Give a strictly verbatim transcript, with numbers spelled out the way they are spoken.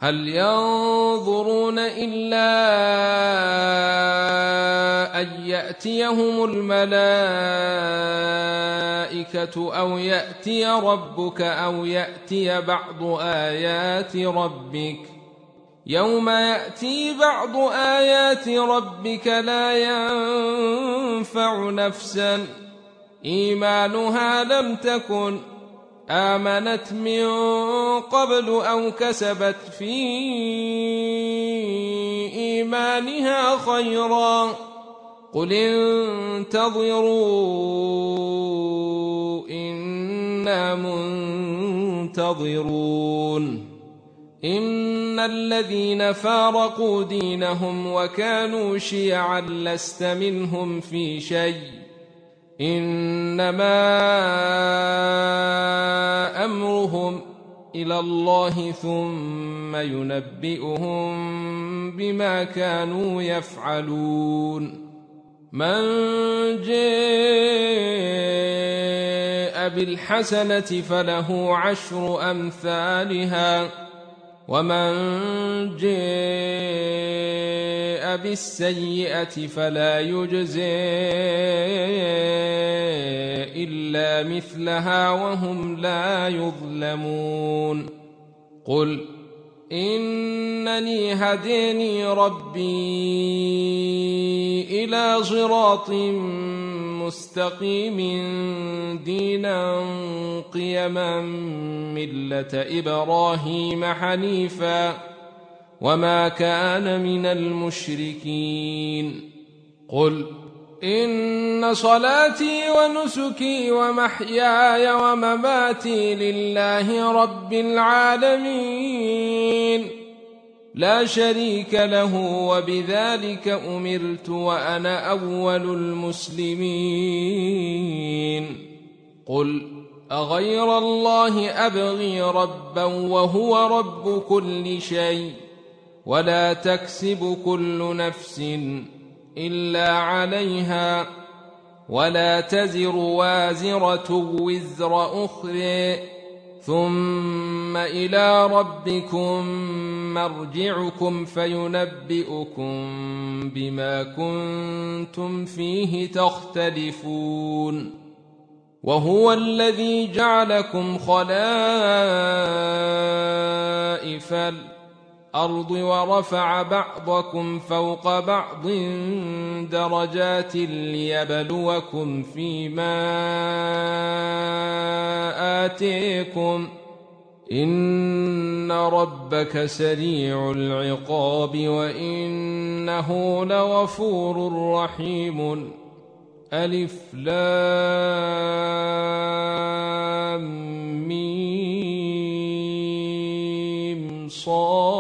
هل ينظرون إلا أن يأتيهم الملائكة أو يأتي ربك أو يأتي بعض آيات ربك يوم يأتي بعض آيات ربك لا ينفع نفسا إيمانها لم تكن آمنت من قبل أو كسبت في إيمانها خيرا قل انتظروا إنا منتظرون إن الذين فارقوا دينهم وكانوا شيعا لست منهم في شيء إنما أمرهم إلى الله ثم ينبئهم بما كانوا يفعلون من جاء بالحسنة فله عشر أمثالها ومن جاء بالسيئة فلا يجزى إلا مثلها وهم لا يظلمون قل إنني هداني ربي إلى صراط مستقيم دينا قيما ملة إبراهيم حنيفا وما كان من المشركين قل إن صلاتي ونسكي ومحياي ومماتي لله رب العالمين لا شريك له وبذلك أمرت وأنا أول المسلمين قل أغير الله أبغي ربا وهو رب كل شيء ولا تكسب كل نفس إلا عليها ولا تزر وازرة وزر أخرى ثم إلى ربكم مرجعكم فينبئكم بما كنتم فيه تختلفون وهو الذي جعلكم خلائف الأرض ورفع بعضكم فوق بعض درجات ليبلوكم فيما آتيكم إن ربك سريع العقاب وإنه لغفور رحيم ألف لام ميم صاد